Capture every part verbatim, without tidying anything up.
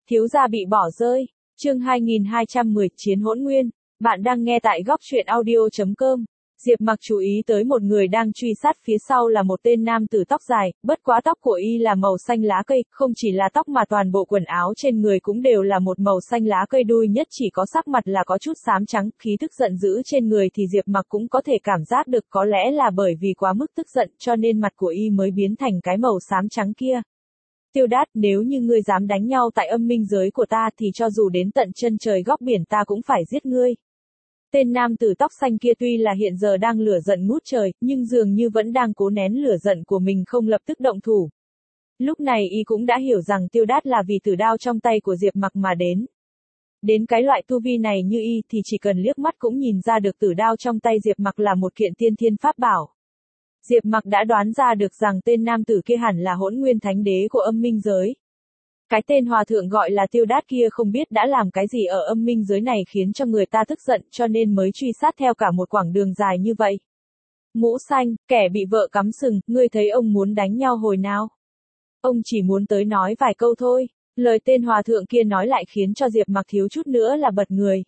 Thiếu gia bị bỏ rơi. Chương hai nghìn hai trăm mười, Chiến hỗn nguyên. Bạn đang nghe tại góc truyện audio chấm com. Diệp Mặc chú ý tới một người đang truy sát phía sau là một tên nam tử tóc dài, bất quá tóc của y là màu xanh lá cây, không chỉ là tóc mà toàn bộ quần áo trên người cũng đều là một màu xanh lá cây, đuôi nhất chỉ có sắc mặt là có chút xám trắng, khí thức giận dữ trên người thì Diệp Mặc cũng có thể cảm giác được, có lẽ là bởi vì quá mức tức giận cho nên mặt của y mới biến thành cái màu xám trắng kia. Tiêu Đát, nếu như ngươi dám đánh nhau tại âm minh giới của ta thì cho dù đến tận chân trời góc biển ta cũng phải giết ngươi. Tên nam tử tóc xanh kia tuy là hiện giờ đang lửa giận ngút trời, nhưng dường như vẫn đang cố nén lửa giận của mình không lập tức động thủ. Lúc này y cũng đã hiểu rằng Tiêu Đát là vì tử đao trong tay của Diệp Mặc mà đến. Đến cái loại tu vi này như y thì chỉ cần liếc mắt cũng nhìn ra được tử đao trong tay Diệp Mặc là một kiện tiên thiên pháp bảo. Diệp Mặc đã đoán ra được rằng tên nam tử kia hẳn là Hỗn Nguyên Thánh Đế của âm minh giới. Cái tên hòa thượng gọi là Tiêu Đát kia không biết đã làm cái gì ở âm minh giới này khiến cho người ta tức giận cho nên mới truy sát theo cả một quãng đường dài như vậy. Mũ xanh, kẻ bị vợ cắm sừng, ngươi thấy ông muốn đánh nhau hồi nào? Ông chỉ muốn tới nói vài câu thôi. Lời tên hòa thượng kia nói lại khiến cho Diệp Mặc thiếu chút nữa là bật người.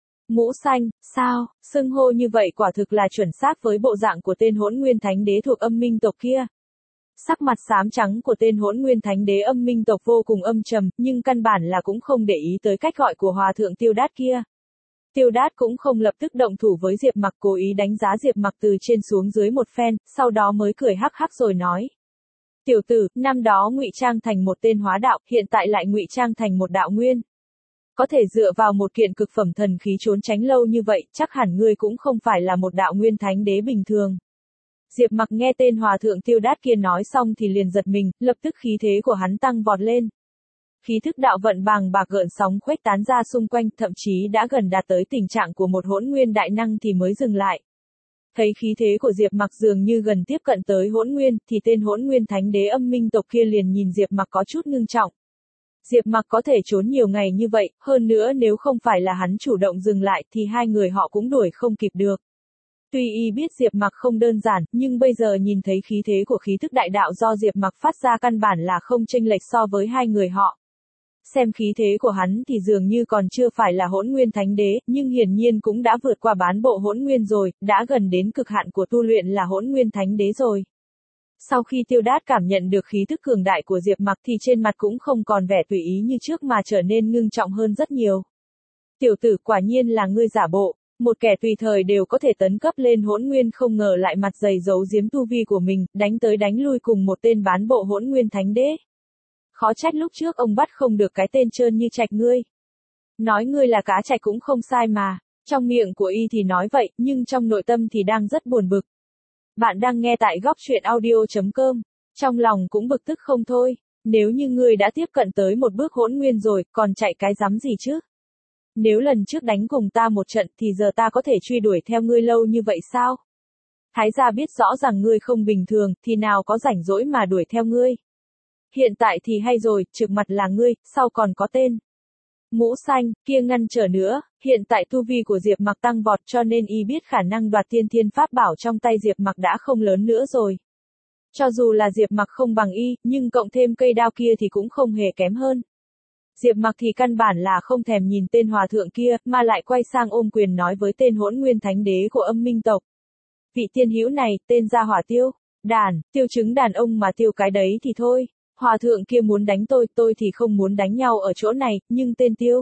Mũ xanh, sao, xưng hô như vậy quả thực là chuẩn xác với bộ dạng của tên Hỗn Nguyên Thánh Đế thuộc âm minh tộc kia. Sắc mặt xám trắng của tên Hỗn Nguyên Thánh Đế âm minh tộc vô cùng âm trầm, nhưng căn bản là cũng không để ý tới cách gọi của hòa thượng Tiêu Đát kia. Tiêu Đát cũng không lập tức động thủ với Diệp Mặc, cố ý đánh giá Diệp Mặc từ trên xuống dưới một phen, sau đó mới cười hắc hắc rồi nói. Tiểu tử, năm đó ngụy trang thành một tên hóa đạo, hiện tại lại ngụy trang thành một đạo nguyên. Có thể dựa vào một kiện cực phẩm thần khí trốn tránh lâu như vậy, chắc hẳn ngươi cũng không phải là một đạo nguyên thánh đế bình thường. Diệp Mặc nghe tên hòa thượng Tiêu Đát kia nói xong thì liền giật mình, lập tức khí thế của hắn tăng vọt lên. Khí thức đạo vận bàng bạc gợn sóng khuếch tán ra xung quanh, thậm chí đã gần đạt tới tình trạng của một hỗn nguyên đại năng thì mới dừng lại. Thấy khí thế của Diệp Mặc dường như gần tiếp cận tới hỗn nguyên, thì tên Hỗn Nguyên Thánh Đế âm minh tộc kia liền nhìn Diệp Mặc có chút ngưng trọng. Diệp Mặc có thể trốn nhiều ngày như vậy, hơn nữa nếu không phải là hắn chủ động dừng lại thì hai người họ cũng đuổi không kịp được. Tuy y biết Diệp Mặc không đơn giản, nhưng bây giờ nhìn thấy khí thế của khí thức đại đạo do Diệp Mặc phát ra căn bản là không chênh lệch so với hai người họ. Xem khí thế của hắn thì dường như còn chưa phải là Hỗn Nguyên Thánh Đế, nhưng hiển nhiên cũng đã vượt qua bán bộ Hỗn Nguyên rồi, đã gần đến cực hạn của tu luyện là Hỗn Nguyên Thánh Đế rồi. Sau khi Tiêu Đát cảm nhận được khí thức cường đại của Diệp Mặc thì trên mặt cũng không còn vẻ tùy ý như trước mà trở nên ngưng trọng hơn rất nhiều. Tiểu tử, quả nhiên là ngươi giả bộ, một kẻ tùy thời đều có thể tấn cấp lên Hỗn Nguyên không ngờ lại mặt dày giấu giếm tu vi của mình, đánh tới đánh lui cùng một tên bán bộ Hỗn Nguyên Thánh Đế. Khó trách lúc trước ông bắt không được cái tên trơn như Trạch ngươi. Nói ngươi là cá trạch cũng không sai mà, trong miệng của y thì nói vậy, nhưng trong nội tâm thì đang rất buồn bực. Bạn đang nghe tại góc truyện audio chấm com, trong lòng cũng bực tức không thôi, nếu như ngươi đã tiếp cận tới một bước hỗn nguyên rồi, còn chạy cái rắm gì chứ? Nếu lần trước đánh cùng ta một trận thì giờ ta có thể truy đuổi theo ngươi lâu như vậy sao? Thái gia biết rõ rằng ngươi không bình thường, thì nào có rảnh rỗi mà đuổi theo ngươi. Hiện tại thì hay rồi, trực mặt là ngươi, sau còn có tên. Mũ xanh, kia ngăn trở nữa, hiện tại tu vi của Diệp Mặc tăng vọt cho nên y biết khả năng đoạt tiên thiên pháp bảo trong tay Diệp Mặc đã không lớn nữa rồi. Cho dù là Diệp Mặc không bằng y, nhưng cộng thêm cây đao kia thì cũng không hề kém hơn. Diệp Mặc thì căn bản là không thèm nhìn tên hòa thượng kia, mà lại quay sang ôm quyền nói với tên Hỗn Nguyên Thánh Đế của âm minh tộc. Vị tiên hữu này, tên gia hỏa tiêu, đàn, tiêu chứng đàn ông mà tiêu cái đấy thì thôi. Hòa thượng kia muốn đánh tôi, tôi thì không muốn đánh nhau ở chỗ này, nhưng tên Tiêu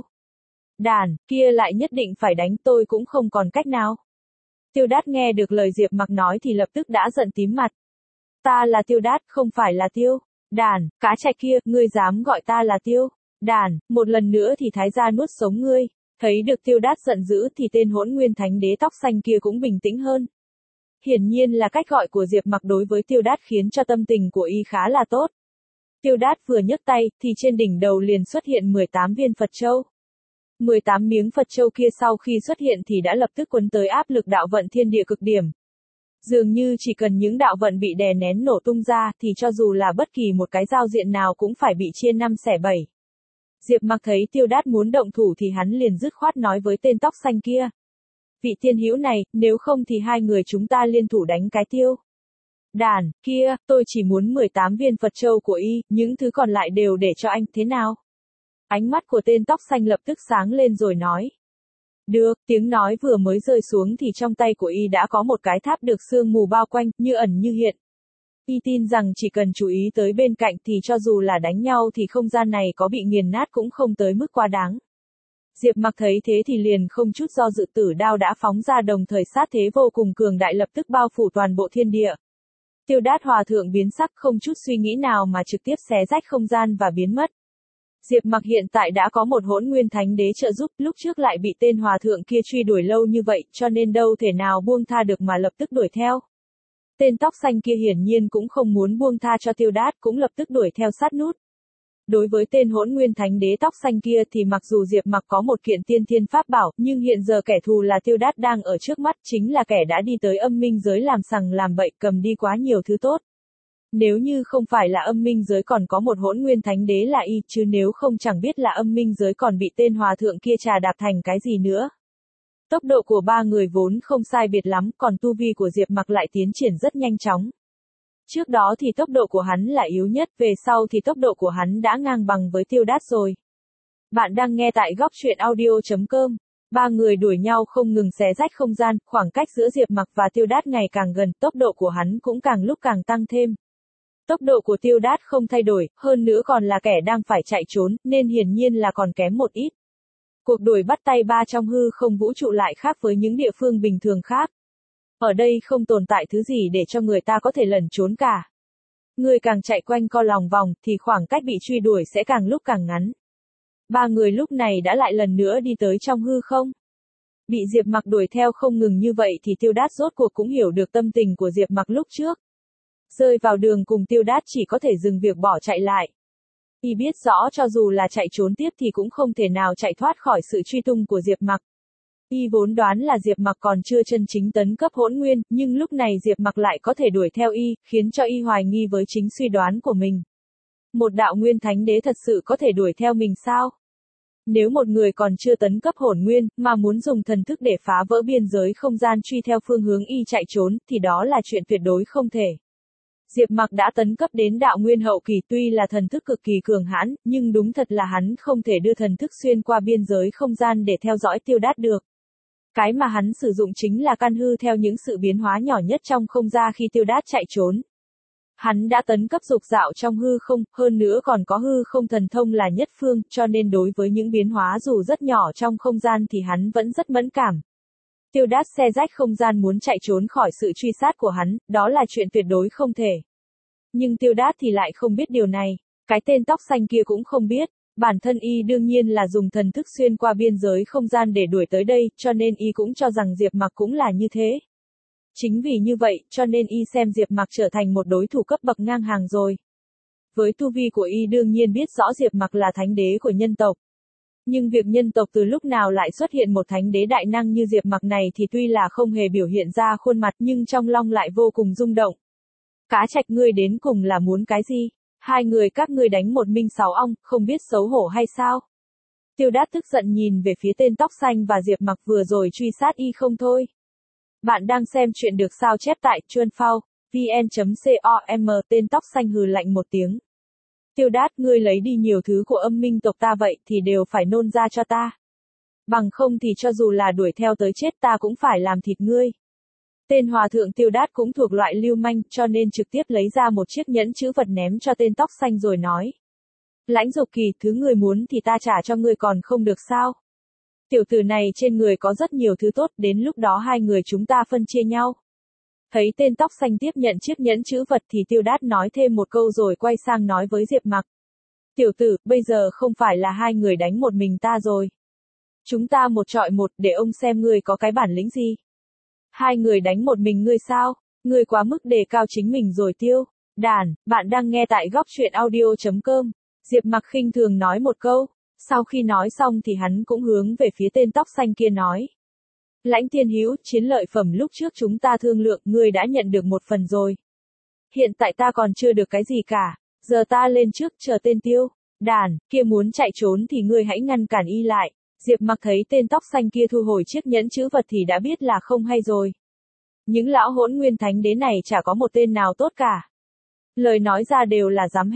Đàn kia lại nhất định phải đánh, tôi cũng không còn cách nào. Tiêu Đát nghe được lời Diệp Mặc nói thì lập tức đã giận tím mặt. Ta là Tiêu Đát, không phải là Tiêu Đàn, cá trạch kia, ngươi dám gọi ta là Tiêu Đàn, một lần nữa thì thái gia nuốt sống ngươi. Thấy được Tiêu Đát giận dữ thì tên Hỗn Nguyên Thánh Đế tóc xanh kia cũng bình tĩnh hơn. Hiển nhiên là cách gọi của Diệp Mặc đối với Tiêu Đát khiến cho tâm tình của y khá là tốt. Tiêu Đát vừa nhấc tay, thì trên đỉnh đầu liền xuất hiện mười tám viên Phật Châu. mười tám miếng Phật Châu kia sau khi xuất hiện thì đã lập tức cuốn tới áp lực đạo vận thiên địa cực điểm. Dường như chỉ cần những đạo vận bị đè nén nổ tung ra thì cho dù là bất kỳ một cái giao diện nào cũng phải bị chia năm xẻ bảy. Diệp Mặc thấy Tiêu Đát muốn động thủ thì hắn liền dứt khoát nói với tên tóc xanh kia. Vị tiên hữu này, nếu không thì hai người chúng ta liên thủ đánh cái Tiêu Đàn kia, tôi chỉ muốn mười tám viên Phật Châu của y, những thứ còn lại đều để cho anh, thế nào? Ánh mắt của tên tóc xanh lập tức sáng lên rồi nói. Được, tiếng nói vừa mới rơi xuống thì trong tay của y đã có một cái tháp được sương mù bao quanh, như ẩn như hiện. Y tin rằng chỉ cần chú ý tới bên cạnh thì cho dù là đánh nhau thì không gian này có bị nghiền nát cũng không tới mức quá đáng. Diệp Mặc thấy thế thì liền không chút do dự tử đao đã phóng ra, đồng thời sát thế vô cùng cường đại lập tức bao phủ toàn bộ thiên địa. Tiêu Đát Hòa thượng biến sắc, không chút suy nghĩ nào mà trực tiếp xé rách không gian và biến mất. Diệp Mặc hiện tại đã có một Hỗn Nguyên Thánh Đế trợ giúp, lúc trước lại bị tên hòa thượng kia truy đuổi lâu như vậy, cho nên đâu thể nào buông tha được mà lập tức đuổi theo. Tên tóc xanh kia hiển nhiên cũng không muốn buông tha cho Tiêu Đát, cũng lập tức đuổi theo sát nút. Đối với tên Hỗn Nguyên Thánh Đế tóc xanh kia thì mặc dù Diệp Mặc có một kiện tiên thiên pháp bảo, nhưng hiện giờ kẻ thù là Tiêu Đát đang ở trước mắt, chính là kẻ đã đi tới âm minh giới làm sằng làm bậy, cầm đi quá nhiều thứ tốt. Nếu như không phải là âm minh giới còn có một Hỗn Nguyên Thánh Đế là y, chứ nếu không chẳng biết là âm minh giới còn bị tên hòa thượng kia trà đạp thành cái gì nữa. Tốc độ của ba người vốn không sai biệt lắm, còn tu vi của Diệp Mặc lại tiến triển rất nhanh chóng. Trước đó thì tốc độ của hắn là yếu nhất, về sau thì tốc độ của hắn đã ngang bằng với Tiêu Đát rồi. Bạn đang nghe tại góc truyện audio chấm com. Ba người đuổi nhau không ngừng xé rách không gian, khoảng cách giữa Diệp Mặc và Tiêu Đát ngày càng gần, tốc độ của hắn cũng càng lúc càng tăng thêm. Tốc độ của Tiêu Đát không thay đổi, hơn nữa còn là kẻ đang phải chạy trốn, nên hiển nhiên là còn kém một ít. Cuộc đuổi bắt tay ba trong hư không vũ trụ lại khác với những địa phương bình thường khác. Ở đây không tồn tại thứ gì để cho người ta có thể lẩn trốn cả. Người càng chạy quanh co lòng vòng thì khoảng cách bị truy đuổi sẽ càng lúc càng ngắn. Ba người lúc này đã lại lần nữa đi tới trong hư không. Bị Diệp Mặc đuổi theo không ngừng như vậy thì Tiêu Đát rốt cuộc cũng hiểu được tâm tình của Diệp Mặc lúc trước. Rơi vào đường cùng Tiêu Đát chỉ có thể dừng việc bỏ chạy lại. Y biết rõ cho dù là chạy trốn tiếp thì cũng không thể nào chạy thoát khỏi sự truy tung của Diệp Mặc. Y vốn đoán là Diệp Mặc còn chưa chân chính tấn cấp hỗn nguyên, nhưng lúc này Diệp Mặc lại có thể đuổi theo Y, khiến cho Y hoài nghi với chính suy đoán của mình. Một đạo nguyên thánh đế thật sự có thể đuổi theo mình sao? Nếu một người còn chưa tấn cấp hỗn nguyên, mà muốn dùng thần thức để phá vỡ biên giới không gian truy theo phương hướng Y chạy trốn, thì đó là chuyện tuyệt đối không thể. Diệp Mặc đã tấn cấp đến đạo nguyên hậu kỳ, tuy là thần thức cực kỳ cường hãn, nhưng đúng thật là hắn không thể đưa thần thức xuyên qua biên giới không gian để theo dõi Tiêu Đát được. Cái mà hắn sử dụng chính là căn hư theo những sự biến hóa nhỏ nhất trong không gian khi Tiêu Đát chạy trốn. Hắn đã tấn cấp dục dạo trong hư không, hơn nữa còn có hư không thần thông là nhất phương, cho nên đối với những biến hóa dù rất nhỏ trong không gian thì hắn vẫn rất mẫn cảm. Tiêu Đát xé rách không gian muốn chạy trốn khỏi sự truy sát của hắn, đó là chuyện tuyệt đối không thể. Nhưng Tiêu Đát thì lại không biết điều này, cái tên tóc xanh kia cũng không biết. Bản thân y đương nhiên là dùng thần thức xuyên qua biên giới không gian để đuổi tới đây, cho nên y cũng cho rằng Diệp Mặc cũng là như thế. Chính vì như vậy, cho nên y xem Diệp Mặc trở thành một đối thủ cấp bậc ngang hàng rồi. Với tu vi của y đương nhiên biết rõ Diệp Mặc là thánh đế của nhân tộc. Nhưng việc nhân tộc từ lúc nào lại xuất hiện một thánh đế đại năng như Diệp Mặc này thì tuy là không hề biểu hiện ra khuôn mặt nhưng trong lòng lại vô cùng rung động. Cá Trạch, ngươi đến cùng là muốn cái gì? Hai người các ngươi đánh một minh sáu ong, không biết xấu hổ hay sao? Tiêu Đát tức giận nhìn về phía tên tóc xanh và Diệp Mặc vừa rồi truy sát y không thôi. Bạn đang xem chuyện được sao chép tại chuan phao vn chấm com. Tên tóc xanh hừ lạnh một tiếng. Tiêu Đát, ngươi lấy đi nhiều thứ của âm minh tộc ta vậy thì đều phải nôn ra cho ta. Bằng không thì cho dù là đuổi theo tới chết ta cũng phải làm thịt ngươi. Tên hòa thượng Tiêu Đát cũng thuộc loại lưu manh, cho nên trực tiếp lấy ra một chiếc nhẫn chữ vật ném cho tên tóc xanh rồi nói. Lãnh Dục Kỳ, thứ ngươi muốn thì ta trả cho ngươi còn không được sao? Tiểu tử này trên người có rất nhiều thứ tốt, đến lúc đó hai người chúng ta phân chia nhau. Thấy tên tóc xanh tiếp nhận chiếc nhẫn chữ vật thì Tiêu Đát nói thêm một câu rồi quay sang nói với Diệp Mặc. Tiểu tử, bây giờ không phải là hai người đánh một mình ta rồi. Chúng ta một trọi một để ông xem ngươi có cái bản lĩnh gì. Hai người đánh một mình ngươi sao? Ngươi quá mức đề cao chính mình rồi Tiêu. Đàn, bạn đang nghe tại góc truyện audio chấm com. Diệp Mặc khinh thường nói một câu. Sau khi nói xong thì hắn cũng hướng về phía tên tóc xanh kia nói. Lãnh Tiên Hữu, chiến lợi phẩm lúc trước chúng ta thương lượng, ngươi đã nhận được một phần rồi. Hiện tại ta còn chưa được cái gì cả, giờ ta lên trước chờ tên Tiêu. Đàn, kia muốn chạy trốn thì ngươi hãy ngăn cản y lại. Diệp Mặc thấy tên tóc xanh kia thu hồi chiếc nhẫn chữ vật thì đã biết là không hay rồi. Những lão hỗn nguyên thánh đế này chả có một tên nào tốt cả. Lời nói ra đều là dám hết,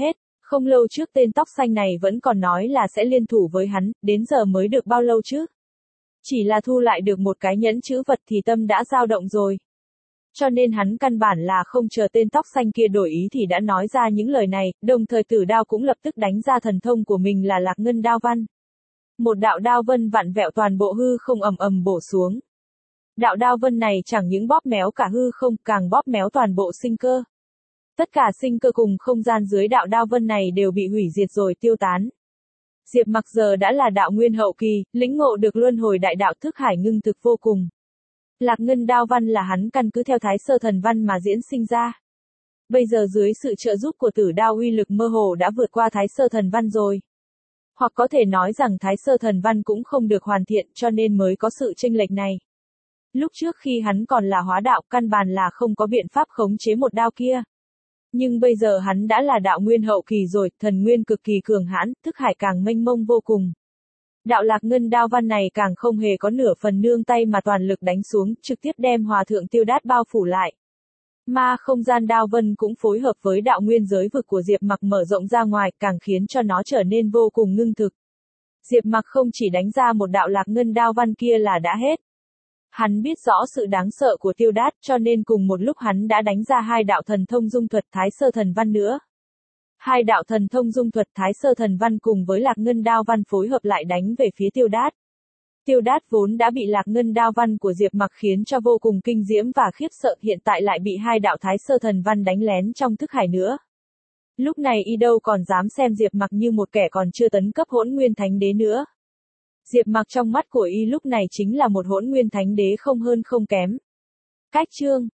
Không lâu trước tên tóc xanh này vẫn còn nói là sẽ liên thủ với hắn, đến giờ mới được bao lâu chứ? Chỉ là thu lại được một cái nhẫn chữ vật thì tâm đã dao động rồi. Cho nên hắn căn bản là không chờ tên tóc xanh kia đổi ý thì đã nói ra những lời này, đồng thời Tử Đao cũng lập tức đánh ra thần thông của mình là Lạc Ngân Đao Văn. Một đạo đao vân vặn vẹo toàn bộ hư không ầm ầm bổ xuống. Đạo đao vân này chẳng những bóp méo cả hư không, càng bóp méo toàn bộ sinh cơ. Tất cả sinh cơ cùng không gian dưới đạo đao vân này đều bị hủy diệt rồi tiêu tán. Diệp Mặc giờ đã là đạo nguyên hậu kỳ, lĩnh ngộ được luân hồi đại đạo thức hải ngưng thực vô cùng. Lạc Ngân Đao Văn là hắn căn cứ theo Thái Sơ Thần Văn mà diễn sinh ra. Bây giờ dưới sự trợ giúp của Tử Đao uy lực mơ hồ đã vượt qua Thái Sơ Thần Văn rồi. Hoặc có thể nói rằng Thái Sơ Thần Văn cũng không được hoàn thiện cho nên mới có sự chênh lệch này. Lúc trước khi hắn còn là hóa đạo căn bản là không có biện pháp khống chế một đao kia. Nhưng bây giờ hắn đã là đạo nguyên hậu kỳ rồi, thần nguyên cực kỳ cường hãn, thức hải càng mênh mông vô cùng. Đạo Lạc Ngân Đao Văn này càng không hề có nửa phần nương tay mà toàn lực đánh xuống, trực tiếp đem Hòa Thượng Tiêu Đát bao phủ lại. Ma không gian đao vân cũng phối hợp với đạo nguyên giới vực của Diệp Mặc mở rộng ra ngoài, càng khiến cho nó trở nên vô cùng ngưng thực. Diệp Mặc không chỉ đánh ra một đạo Lạc Ngân Đao Văn kia là đã hết. Hắn biết rõ sự đáng sợ của Tiêu Đát cho nên cùng một lúc hắn đã đánh ra hai đạo thần thông dung thuật Thái Sơ Thần Văn nữa. Hai đạo thần thông dung thuật Thái Sơ Thần Văn cùng với Lạc Ngân Đao Văn phối hợp lại đánh về phía Tiêu Đát. Tiêu Đát vốn đã bị Lạc Ngân Đao Văn của Diệp Mặc khiến cho vô cùng kinh diễm và khiếp sợ, hiện tại lại bị hai đạo Thái Sơ Thần Văn đánh lén trong thức hải nữa. Lúc này y đâu còn dám xem Diệp Mặc như một kẻ còn chưa tấn cấp Hỗn Nguyên Thánh Đế nữa. Diệp Mặc trong mắt của y lúc này chính là một Hỗn Nguyên Thánh Đế không hơn không kém. Cách chương